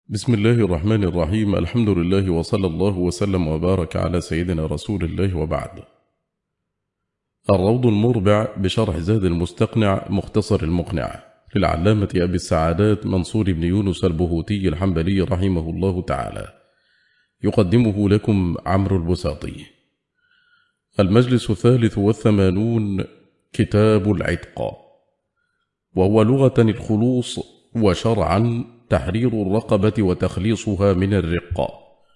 بسم الله الرحمن الرحيم. الحمد لله وصلى الله وسلم وبارك على سيدنا رسول الله وبعد. الروض المربع بشرح زاد المستقنع مختصر المقنع للعلامة أبي السعادات منصور بن يونس البهوتي الحنبلي رحمه الله تعالى، يقدمه لكم عمرو البساطي. المجلس 83، كتاب العتق، وهو لغة الخلوص، وشرعا تحرير الرقبة وتخليصها من الرق،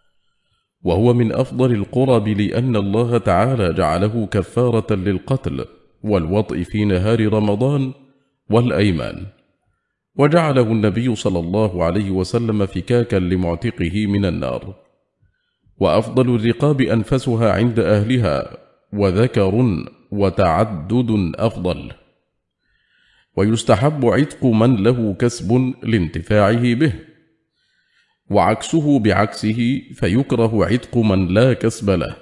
وهو من أفضل القرب لأن الله تعالى جعله كفارة للقتل والوطء في نهار رمضان والأيمان، وجعله النبي صلى الله عليه وسلم فكاكا لمعتقه من النار. وأفضل الرقاب أنفسها عند أهلها، وذكر وتعدد أفضل. ويستحب عتق من له كسب لانتفاعه به، وعكسه بعكسه، فيكره عتق من لا كسب له.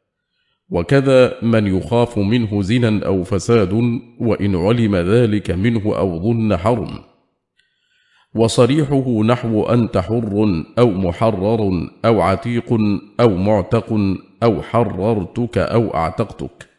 وكذا من يخاف منه زنا أو فساد، وإن علم ذلك منه أو ظن حرم. وصريحه نحو أنت حر أو محرر أو عتيق أو معتق أو حررتك أو أعتقتك.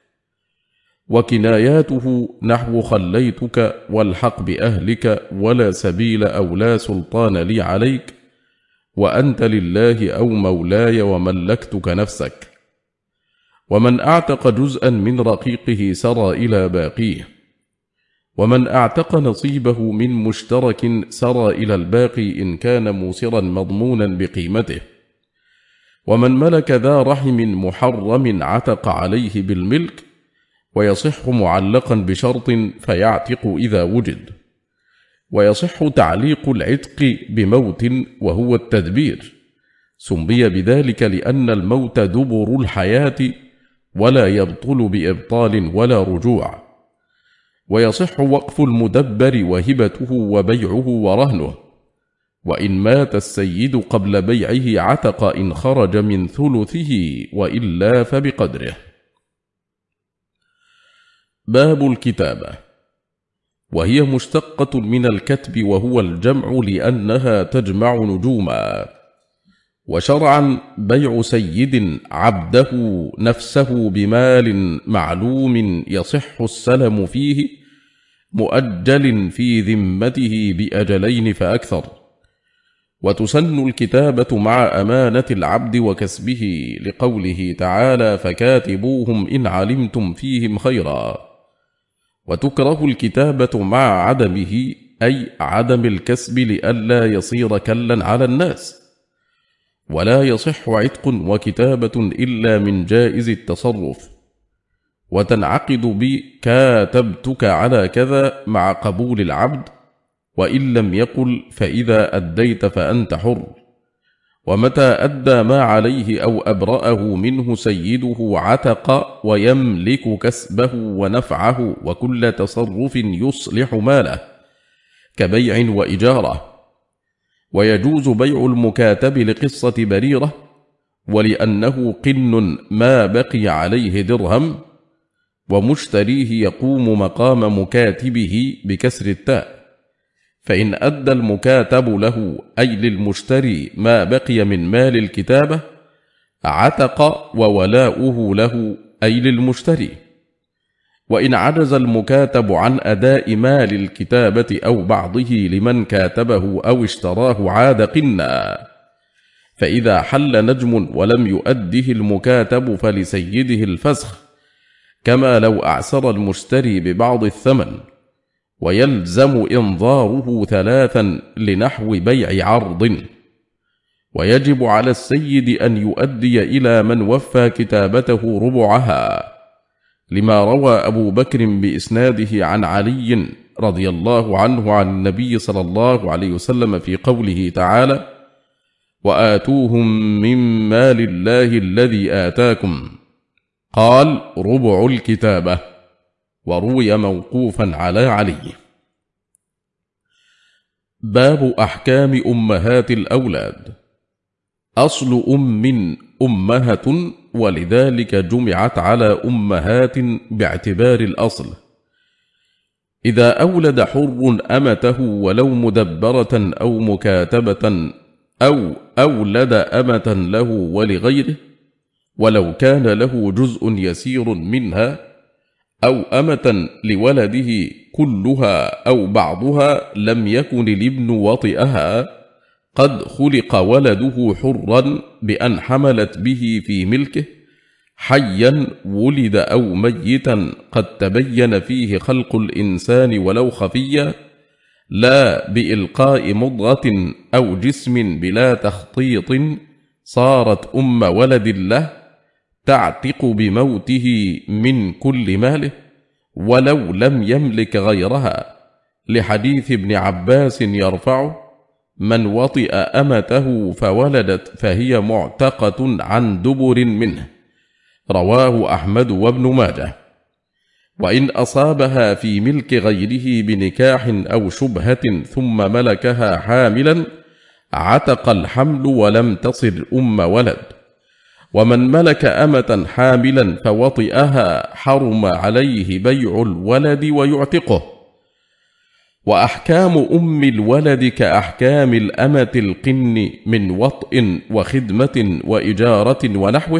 وكناياته نحو خليتك والحق بأهلك ولا سبيل أو لا سلطان لي عليك، وأنت لله أو مولاي وملكتك نفسك. ومن أعتق جزءا من رقيقه سرى إلى باقيه، ومن أعتق نصيبه من مشترك سرى إلى الباقي إن كان موسرا مضمونا بقيمته. ومن ملك ذا رحم محرم عتق عليه بالملك، ويصح معلقا بشرط فيعتق إذا وجد. ويصح تعليق العتق بموت وهو التدبير، سمي بذلك لأن الموت دبر الحياة، ولا يبطل بإبطال ولا رجوع. ويصح وقف المدبر وهبته وبيعه ورهنه، وإن مات السيد قبل بيعه عتق إن خرج من ثلثه، وإلا فبقدره. باب الكتابة، وهي مشتقة من الكتب، وهو الجمع لأنها تجمع نجوما. وشرعا بيع سيد عبده نفسه بمال معلوم يصح السلم فيه، مؤجل في ذمته بأجلين فأكثر. وتسن الكتابة مع أمانة العبد وكسبه، لقوله تعالى: فكاتبوهم إن علمتم فيهم خيرا. وتكره الكتابة مع عدمه، أي عدم الكسب، لئلا يصير كلا على الناس. ولا يصح عتق وكتابة إلا من جائز التصرف، وتنعقد بكاتبتك على كذا مع قبول العبد، وإن لم يقل فإذا أديت فأنت حر. ومتى أدى ما عليه أو أبرأه منه سيده عتق، ويملك كسبه ونفعه وكل تصرف يصلح ماله كبيع وإجارة. ويجوز بيع المكاتب لقصة بريرة، ولأنه قن ما بقي عليه درهم، ومشتريه يقوم مقام مكاتبه بكسر التاء. فإن أدى المكاتب له، أي للمشتري، ما بقي من مال الكتابة عتق، وولاؤه له، أي للمشتري. وإن عجز المكاتب عن أداء مال الكتابة أو بعضه لمن كاتبه أو اشتراه عاد قنا. فإذا حل نجم ولم يؤده المكاتب فلسيده الفسخ، كما لو أعسر المشتري ببعض الثمن. ويلزم إنظاره 3 لنحو بيع عرض. ويجب على السيد أن يؤدي إلى من وفى كتابته ربعها، لما روى أبو بكر بإسناده عن علي رضي الله عنه عن النبي صلى الله عليه وسلم في قوله تعالى: وآتوهم من مال الله الذي آتاكم، قال: ربع الكتابة. وروي موقوفا على علي. باب أحكام أمهات الأولاد. أصل أمهة، ولذلك جمعت على أمهات باعتبار الأصل. إذا أولد حر أمته ولو مدبرة أو مكاتبة أو أولد أمة له ولغيره ولو كان له جزء يسير منها، أو أمة لولده كلها أو بعضها لم يكن الابن وطئها، قد خلق ولده حرا بأن حملت به في ملكه، حيا ولد أو ميتا قد تبين فيه خلق الإنسان ولو خفيا، لا بإلقاء مضغة أو جسم بلا تخطيط، صارت أم ولد له تعتق بموته من كل ماله ولو لم يملك غيرها، لحديث ابن عباس يرفعه: من وطئ أمته فولدت فهي معتقة عن دبر منه، رواه أحمد وابن ماجه. وإن أصابها في ملك غيره بنكاح أو شبهة ثم ملكها حاملا، عتق الحمل ولم تصر أم ولد. ومن ملك أمة حاملا فوطئها حرم عليه بيع الولد ويعتقه. وأحكام أم الولد كأحكام الأمة القن من وطء وخدمة وإجارة ونحوه،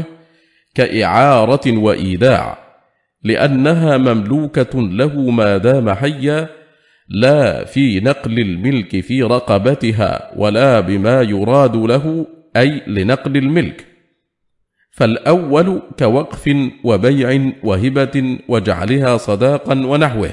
كإعارة وإيداع، لأنها مملوكة له ما دام حيا، لا في نقل الملك في رقبتها ولا بما يراد له أي لنقل الملك. فالأول كوقف وبيع وهبة وجعلها صداقا ونحوه،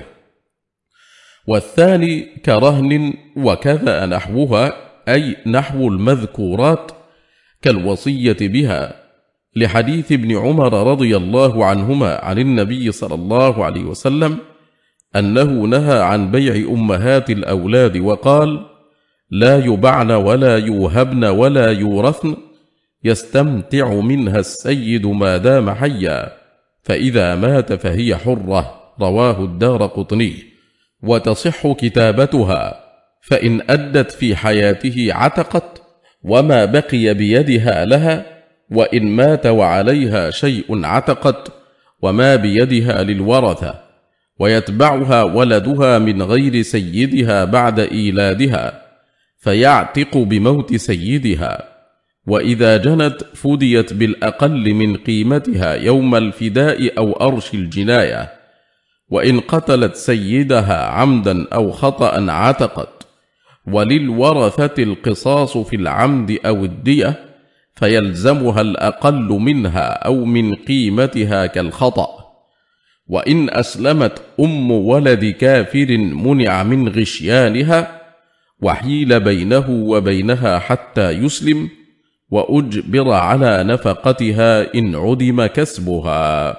والثاني كرهن وكذا نحوها، أي نحو المذكورات كالوصية بها، لحديث ابن عمر رضي الله عنهما عن النبي صلى الله عليه وسلم أنه نهى عن بيع أمهات الأولاد وقال: لا يبعن ولا يوهبن ولا يورثن، يستمتع منها السيد ما دام حيا، فإذا مات فهي حرة، رواه الدارقطني. وتصح كتابتها، فإن أدت في حياته عتقت، وما بقي بيدها لها، وإن مات وعليها شيء عتقت، وما بيدها للورثة، ويتبعها ولدها من غير سيدها بعد إيلادها، فيعتق بموت سيدها. وإذا جنت فديت بالأقل من قيمتها يوم الفداء أو أرش الجناية. وإن قتلت سيدها عمدا أو خطأ عتقت. وللورثة القصاص في العمد أو الدية، فيلزمها الأقل منها أو من قيمتها كالخطأ. وإن أسلمت أم ولد كافر منع من غشيانها، وحيل بينه وبينها حتى يسلم، وأجبر على نفقتها إن عدم كسبها.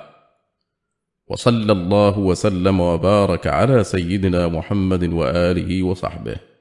وصلى الله وسلم وبارك على سيدنا محمد وآله وصحبه.